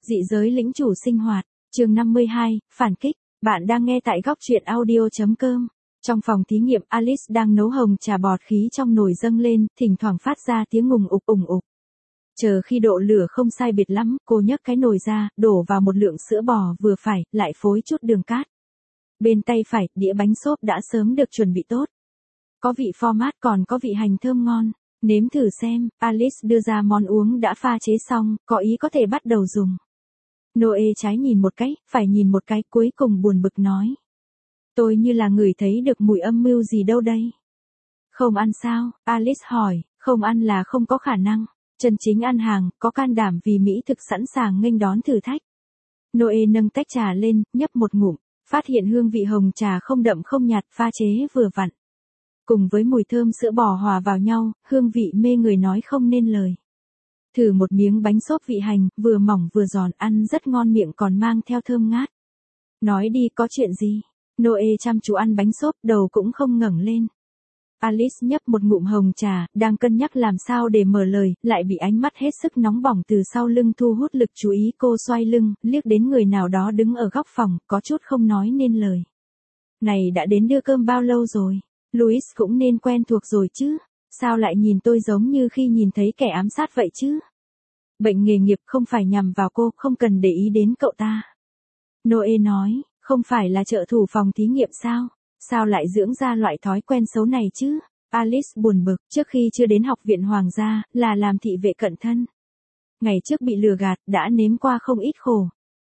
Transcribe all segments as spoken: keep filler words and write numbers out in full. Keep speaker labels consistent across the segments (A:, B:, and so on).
A: Dị giới lĩnh chủ sinh hoạt, chương năm mươi hai, phản kích. Bạn đang nghe tại góc truyện audio chấm com. Trong phòng thí nghiệm, Alice đang nấu hồng trà, bọt khí trong nồi dâng lên, thỉnh thoảng phát ra tiếng ngùng ục ùng ục. Chờ khi độ lửa không sai biệt lắm, cô nhấc cái nồi ra, đổ vào một lượng sữa bò vừa phải, lại phối chút đường cát. Bên tay phải, đĩa bánh xốp đã sớm được chuẩn bị tốt. Có vị pho mát, còn có vị hành thơm ngon. Nếm thử xem, Alice đưa ra món uống đã pha chế xong, có ý có thể bắt đầu dùng. Noe trái nhìn một cái, phải nhìn một cái, cuối cùng buồn bực nói. Tôi như là ngửi thấy được mùi âm mưu gì đâu đây. Không ăn sao? Alice hỏi, không ăn là không có khả năng. Chân chính ăn hàng, có can đảm vì mỹ thực sẵn sàng nghênh đón thử thách. Noe nâng tách trà lên, nhấp một ngụm, phát hiện hương vị hồng trà không đậm không nhạt, pha chế vừa vặn. Cùng với mùi thơm sữa bò hòa vào nhau, hương vị mê người nói không nên lời. Thử một miếng bánh xốp vị hành, vừa mỏng vừa giòn, ăn rất ngon miệng còn mang theo thơm ngát. Nói đi, có chuyện gì? Noe chăm chú ăn bánh xốp, đầu cũng không ngẩng lên. Alice nhấp một ngụm hồng trà, đang cân nhắc làm sao để mở lời, lại bị ánh mắt hết sức nóng bỏng từ sau lưng thu hút lực chú ý. Cô xoay lưng, liếc đến người nào đó đứng ở góc phòng, có chút không nói nên lời. Này đã đến đưa cơm bao lâu rồi? Louis cũng nên quen thuộc rồi chứ, sao lại nhìn tôi giống như khi nhìn thấy kẻ ám sát vậy chứ? Bệnh nghề nghiệp không phải nhằm vào cô, không cần để ý đến cậu ta. Noe nói, không phải là trợ thủ phòng thí nghiệm sao? Sao lại dưỡng ra loại thói quen xấu này chứ? Alice buồn bực, trước khi chưa đến học viện hoàng gia, là làm thị vệ cận thân. Ngày trước bị lừa gạt, đã nếm qua không ít khổ.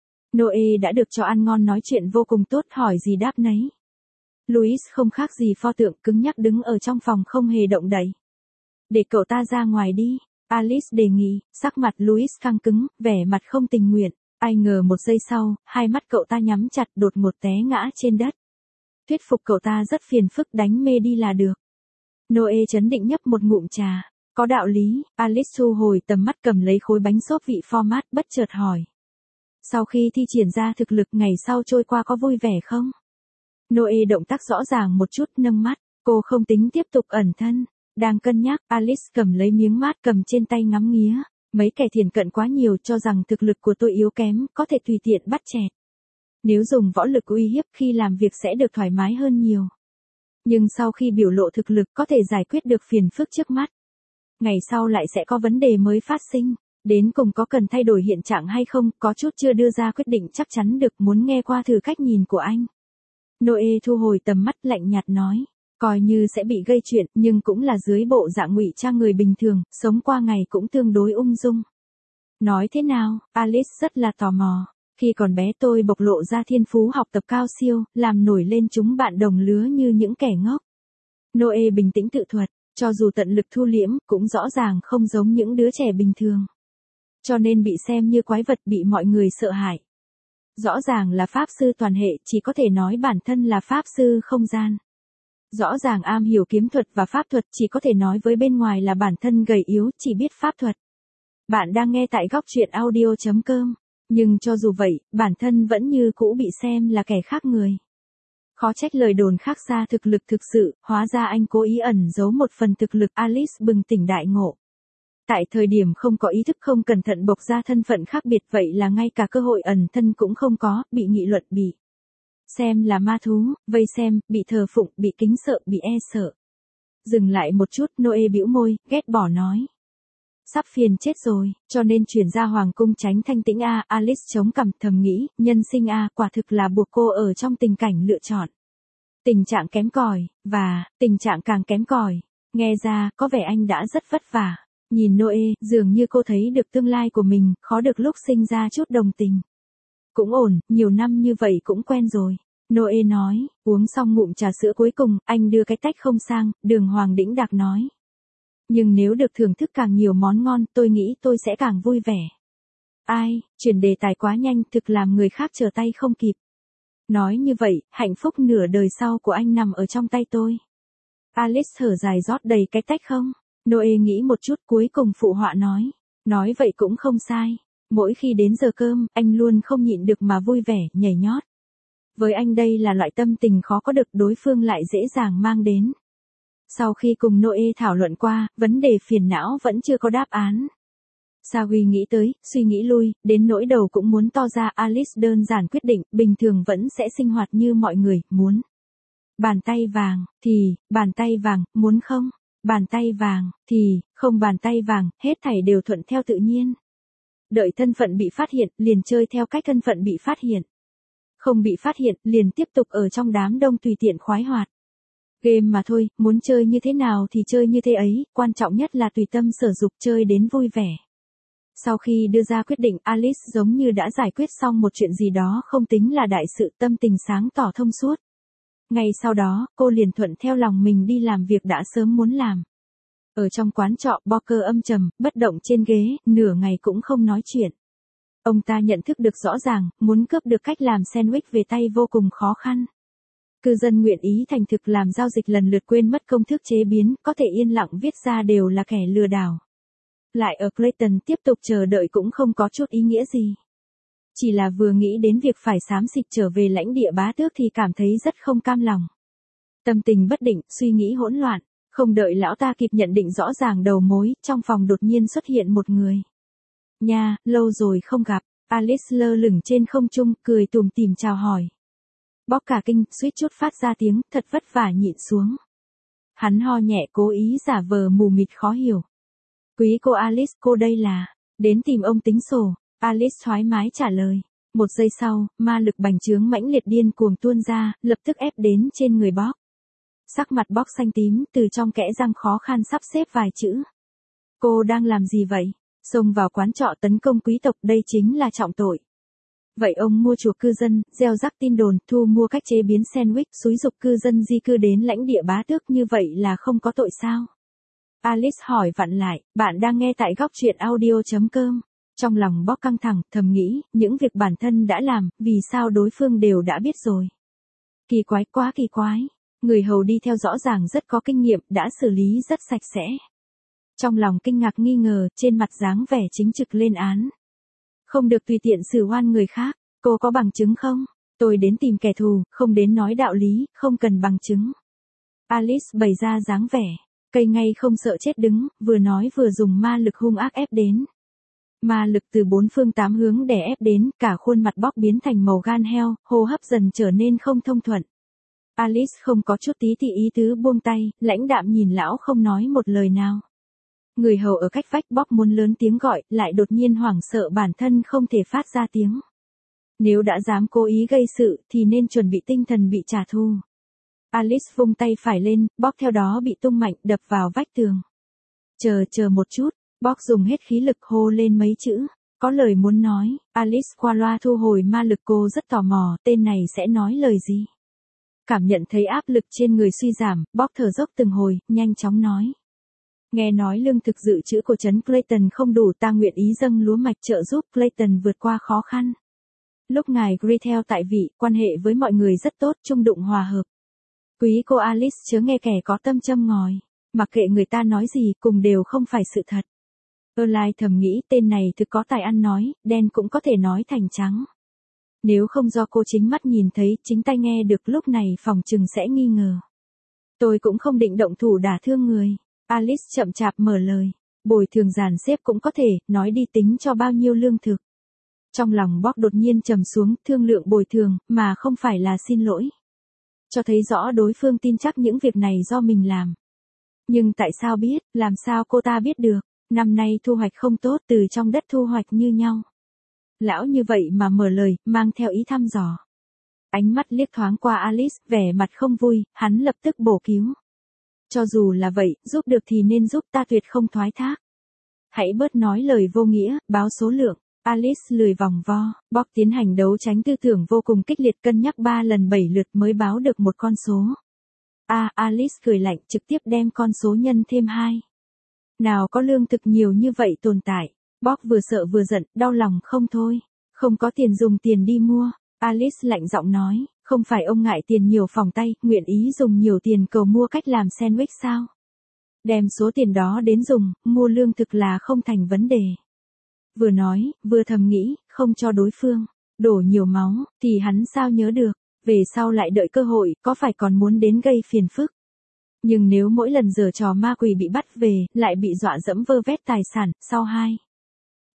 A: Noe đã được cho ăn ngon nói chuyện vô cùng tốt, hỏi gì đáp nấy. Louis không khác gì pho tượng cứng nhắc đứng ở trong phòng không hề động đậy. Để cậu ta ra ngoài đi, Alice đề nghị, sắc mặt Louis căng cứng, vẻ mặt không tình nguyện. Ai ngờ một giây sau, hai mắt cậu ta nhắm chặt, đột ngột té ngã trên đất. Thuyết phục cậu ta rất phiền phức, đánh mê đi là được. Noe chấn định nhấp một ngụm trà. Có đạo lý, Alice thu hồi tầm mắt, cầm lấy khối bánh xốp vị format, bất chợt hỏi. Sau khi thi triển ra thực lực, ngày sau trôi qua có vui vẻ không? Noe động tác rõ ràng một chút, nâng mắt, cô không tính tiếp tục ẩn thân. Đang cân nhắc, Alice cầm lấy miếng mát cầm trên tay ngắm nghía. Mấy kẻ thiền cận quá nhiều cho rằng thực lực của tôi yếu kém, có thể tùy tiện bắt chẹt. Nếu dùng võ lực uy hiếp khi làm việc sẽ được thoải mái hơn nhiều. Nhưng sau khi biểu lộ thực lực có thể giải quyết được phiền phức trước mắt. Ngày sau lại sẽ có vấn đề mới phát sinh. Đến cùng có cần thay đổi hiện trạng hay không, có chút chưa đưa ra quyết định chắc chắn được, muốn nghe qua thử cách nhìn của anh. Noe thu hồi tầm mắt, lạnh nhạt nói, coi như sẽ bị gây chuyện, nhưng cũng là dưới bộ dạng ngụy trang người bình thường, sống qua ngày cũng tương đối ung dung. Nói thế nào? Alice rất là tò mò. Khi còn bé tôi bộc lộ ra thiên phú học tập cao siêu, làm nổi lên chúng bạn đồng lứa như những kẻ ngốc. Noe bình tĩnh tự thuật, cho dù tận lực thu liễm, cũng rõ ràng không giống những đứa trẻ bình thường. Cho nên bị xem như quái vật, bị mọi người sợ hãi. Rõ ràng là pháp sư toàn hệ, chỉ có thể nói bản thân là pháp sư không gian. Rõ ràng am hiểu kiếm thuật và pháp thuật, chỉ có thể nói với bên ngoài là bản thân gầy yếu, chỉ biết pháp thuật. Bạn đang nghe tại góc truyện audio chấm com. Nhưng cho dù vậy, bản thân vẫn như cũ bị xem là kẻ khác người. Khó trách lời đồn khác xa thực lực thực sự, hóa ra anh cố ý ẩn giấu một phần thực lực. Alice bừng tỉnh đại ngộ. Tại thời điểm không có ý thức không cẩn thận bộc ra thân phận khác biệt, vậy là ngay cả cơ hội ẩn thân cũng không có, bị nghị luận, bị xem là ma thú, vây xem, bị thờ phụng, bị kính sợ, bị e sợ. Dừng lại một chút, Noe bĩu môi, ghét bỏ nói. Sắp phiền chết rồi, cho nên chuyển ra hoàng cung tránh thanh tĩnh a. Alice chống cằm thầm nghĩ, nhân sinh a, quả thực là buộc cô ở trong tình cảnh lựa chọn. Tình trạng kém cỏi, và, tình trạng càng kém cỏi. Nghe ra, có vẻ anh đã rất vất vả. Nhìn Noe, dường như cô thấy được tương lai của mình, khó được lúc sinh ra chút đồng tình. Cũng ổn, nhiều năm như vậy cũng quen rồi. Noe nói, uống xong ngụm trà sữa cuối cùng, anh đưa cái tách không sang, đường hoàng đĩnh đạc nói. Nhưng nếu được thưởng thức càng nhiều món ngon, tôi nghĩ tôi sẽ càng vui vẻ. Ai, chuyển đề tài quá nhanh, thực làm người khác trở tay không kịp. Nói như vậy, hạnh phúc nửa đời sau của anh nằm ở trong tay tôi. Alice thở dài rót đầy cái tách không. Noe nghĩ một chút, cuối cùng phụ họa nói. Nói vậy cũng không sai. Mỗi khi đến giờ cơm, anh luôn không nhịn được mà vui vẻ, nhảy nhót. Với anh đây là loại tâm tình khó có được, đối phương lại dễ dàng mang đến. Sau khi cùng Noe thảo luận qua, vấn đề phiền não vẫn chưa có đáp án. Sawi nghĩ tới, suy nghĩ lui, đến nỗi đầu cũng muốn to ra. Alice đơn giản quyết định, bình thường vẫn sẽ sinh hoạt như mọi người, muốn. Bàn tay vàng, thì, bàn tay vàng, muốn không? Bàn tay vàng, thì, không bàn tay vàng, hết thảy đều thuận theo tự nhiên. Đợi thân phận bị phát hiện, liền chơi theo cách thân phận bị phát hiện. Không bị phát hiện, liền tiếp tục ở trong đám đông tùy tiện khoái hoạt. Game mà thôi, muốn chơi như thế nào thì chơi như thế ấy, quan trọng nhất là tùy tâm sở dục chơi đến vui vẻ. Sau khi đưa ra quyết định, Alice giống như đã giải quyết xong một chuyện gì đó không tính là đại sự, tâm tình sáng tỏ thông suốt. Ngay sau đó, cô liền thuận theo lòng mình đi làm việc đã sớm muốn làm. Ở trong quán trọ, Boker âm trầm, bất động trên ghế, nửa ngày cũng không nói chuyện. Ông ta nhận thức được rõ ràng, muốn cướp được cách làm sandwich về tay vô cùng khó khăn. Cư dân nguyện ý thành thực làm giao dịch lần lượt quên mất công thức chế biến, có thể yên lặng viết ra đều là kẻ lừa đảo. Lại ở Clayton tiếp tục chờ đợi cũng không có chút ý nghĩa gì. Chỉ là vừa nghĩ đến việc phải xám xịt trở về lãnh địa bá tước thì cảm thấy rất không cam lòng. Tâm tình bất định, suy nghĩ hỗn loạn, không đợi lão ta kịp nhận định rõ ràng đầu mối, trong phòng đột nhiên xuất hiện một người. Nha, lâu rồi không gặp, Alice lơ lửng trên không trung, cười tủm tỉm chào hỏi. Bóc cả kinh, suýt chút phát ra tiếng, thật vất vả nhịn xuống. Hắn ho nhẹ cố ý giả vờ mù mịt khó hiểu. Quý cô Alice, cô đây là, đến tìm ông tính sổ. Alice thoải mái trả lời. Một giây sau, ma lực bành trướng mãnh liệt điên cuồng tuôn ra, lập tức ép đến trên người Bóc. Sắc mặt Bóc xanh tím, từ trong kẽ răng khó khăn sắp xếp vài chữ. Cô đang làm gì vậy? Xông vào quán trọ tấn công quý tộc, đây chính là trọng tội. Vậy ông mua chuộc cư dân, gieo rắc tin đồn, thu mua cách chế biến sandwich, xúi giục cư dân di cư đến lãnh địa bá tước, như vậy là không có tội sao? Alice hỏi vặn lại, bạn đang nghe tại góc truyện audio chấm com. Trong lòng Bóc căng thẳng, thầm nghĩ, những việc bản thân đã làm, vì sao đối phương đều đã biết rồi. Kỳ quái, quá kỳ quái. Người hầu đi theo rõ ràng rất có kinh nghiệm, đã xử lý rất sạch sẽ. Trong lòng kinh ngạc nghi ngờ, trên mặt dáng vẻ chính trực lên án. Không được tùy tiện xử oan người khác, cô có bằng chứng không? Tôi đến tìm kẻ thù, không đến nói đạo lý, không cần bằng chứng. Alice bày ra dáng vẻ, cây ngay không sợ chết đứng, vừa nói vừa dùng ma lực hung ác ép đến. Ma lực từ bốn phương tám hướng đè ép đến, cả khuôn mặt Bóc biến thành màu gan heo, hô hấp dần trở nên không thông thuận. Alice không có chút tí tị ý tứ buông tay, lãnh đạm nhìn lão không nói một lời nào. Người hầu ở cách vách Bóc muốn lớn tiếng gọi, lại đột nhiên hoảng sợ bản thân không thể phát ra tiếng. Nếu đã dám cố ý gây sự, thì nên chuẩn bị tinh thần bị trả thù. Alice vung tay phải lên, Bóc theo đó bị tung mạnh, đập vào vách tường. Chờ chờ một chút, Bóc dùng hết khí lực hô lên mấy chữ, có lời muốn nói. Alice qua loa thu hồi ma lực, cô rất tò mò, tên này sẽ nói lời gì. Cảm nhận thấy áp lực trên người suy giảm, Bóc thở dốc từng hồi, nhanh chóng nói. Nghe nói lương thực dự trữ của trấn Clayton không đủ, ta nguyện ý dâng lúa mạch trợ giúp Clayton vượt qua khó khăn. Lúc ngài Gretel tại vị, quan hệ với mọi người rất tốt, chung đụng hòa hợp. Quý cô Alice chớ nghe kẻ có tâm châm ngòi, mặc kệ người ta nói gì, cùng đều không phải sự thật. Erlai thầm nghĩ tên này thực có tài ăn nói, đen cũng có thể nói thành trắng. Nếu không do cô chính mắt nhìn thấy, chính tai nghe được, lúc này phòng trừng sẽ nghi ngờ. Tôi cũng không định động thủ đả thương người. Alice chậm chạp mở lời. Bồi thường dàn xếp cũng có thể, nói đi tính cho bao nhiêu lương thực. Trong lòng Bóc đột nhiên trầm xuống, thương lượng bồi thường, mà không phải là xin lỗi. Cho thấy rõ đối phương tin chắc những việc này do mình làm. Nhưng tại sao biết, làm sao cô ta biết được, năm nay thu hoạch không tốt, từ trong đất thu hoạch như nhau. Lão như vậy mà mở lời, mang theo ý thăm dò. Ánh mắt liếc thoáng qua Alice, vẻ mặt không vui, hắn lập tức bổ cứu. Cho dù là vậy, giúp được thì nên giúp, ta tuyệt không thoái thác. Hãy bớt nói lời vô nghĩa, báo số lượng. Alice lười vòng vo, Bóc tiến hành đấu tranh tư tưởng vô cùng kích liệt, cân nhắc ba lần bảy lượt mới báo được một con số. A, à, Alice cười lạnh, trực tiếp đem con số nhân thêm hai. Nào có lương thực nhiều như vậy tồn tại. Bóc vừa sợ vừa giận, đau lòng không thôi. Không có tiền dùng tiền đi mua. Alice lạnh giọng nói, không phải ông ngại tiền nhiều phòng tay, nguyện ý dùng nhiều tiền cầu mua cách làm sandwich sao? Đem số tiền đó đến dùng, mua lương thực là không thành vấn đề. Vừa nói, vừa thầm nghĩ, không cho đối phương đổ nhiều máu, thì hắn sao nhớ được, về sau lại đợi cơ hội, có phải còn muốn đến gây phiền phức. Nhưng nếu mỗi lần giở trò ma quỷ bị bắt về, lại bị dọa dẫm vơ vét tài sản, sau hai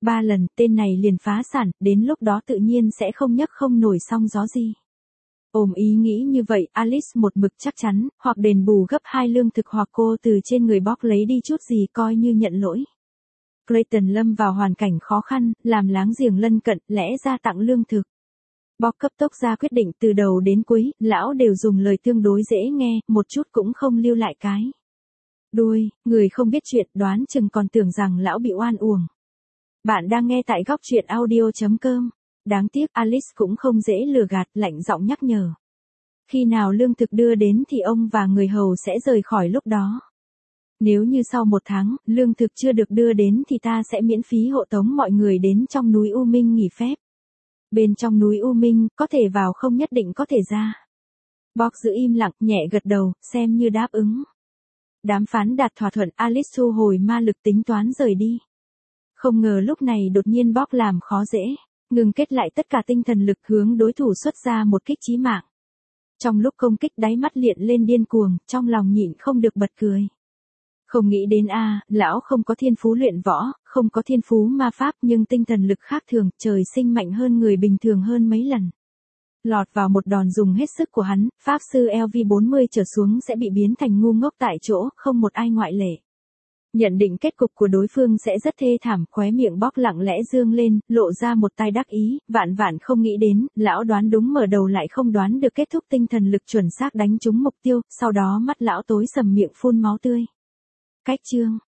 A: Ba lần, tên này liền phá sản, đến lúc đó tự nhiên sẽ không nhấc không nổi sóng gió gì. Ôm ý nghĩ như vậy, Alice một mực chắc chắn, hoặc đền bù gấp hai lương thực hoặc cô từ trên người Bob lấy đi chút gì coi như nhận lỗi. Clayton lâm vào hoàn cảnh khó khăn, làm láng giềng lân cận, lẽ ra tặng lương thực. Bob cấp tốc ra quyết định từ đầu đến cuối, lão đều dùng lời tương đối dễ nghe, một chút cũng không lưu lại cái đuôi, người không biết chuyện đoán chừng còn tưởng rằng lão bị oan uổng. Bạn đang nghe tại góc truyện audio chấm com. Đáng tiếc Alice cũng không dễ lừa gạt, lạnh giọng nhắc nhở. Khi nào lương thực đưa đến thì ông và người hầu sẽ rời khỏi lúc đó. Nếu như sau một tháng, lương thực chưa được đưa đến thì ta sẽ miễn phí hộ tống mọi người đến trong núi U Minh nghỉ phép. Bên trong núi U Minh, có thể vào không nhất định có thể ra. Bob giữ im lặng, nhẹ gật đầu, xem như đáp ứng. Đàm phán đạt thỏa thuận, Alice thu hồi ma lực tính toán rời đi. Không ngờ lúc này đột nhiên Bob làm khó dễ, ngừng kết lại tất cả tinh thần lực hướng đối thủ xuất ra một kích chí mạng. Trong lúc công kích đáy mắt liện lên điên cuồng, trong lòng nhịn không được bật cười. Không nghĩ đến a, à, lão không có thiên phú luyện võ, không có thiên phú ma pháp nhưng tinh thần lực khác thường, trời sinh mạnh hơn người bình thường hơn mấy lần. Lọt vào một đòn dùng hết sức của hắn, pháp sư L V bốn mươi trở xuống sẽ bị biến thành ngu ngốc tại chỗ, không một ai ngoại lệ. Nhận định kết cục của đối phương sẽ rất thê thảm, khóe miệng Bob lặng lẽ dương lên, lộ ra một tai đắc ý, vạn vạn không nghĩ đến, lão đoán đúng mở đầu lại không đoán được kết thúc, tinh thần lực chuẩn xác đánh trúng mục tiêu, sau đó mắt lão tối sầm miệng phun máu tươi. Cách chương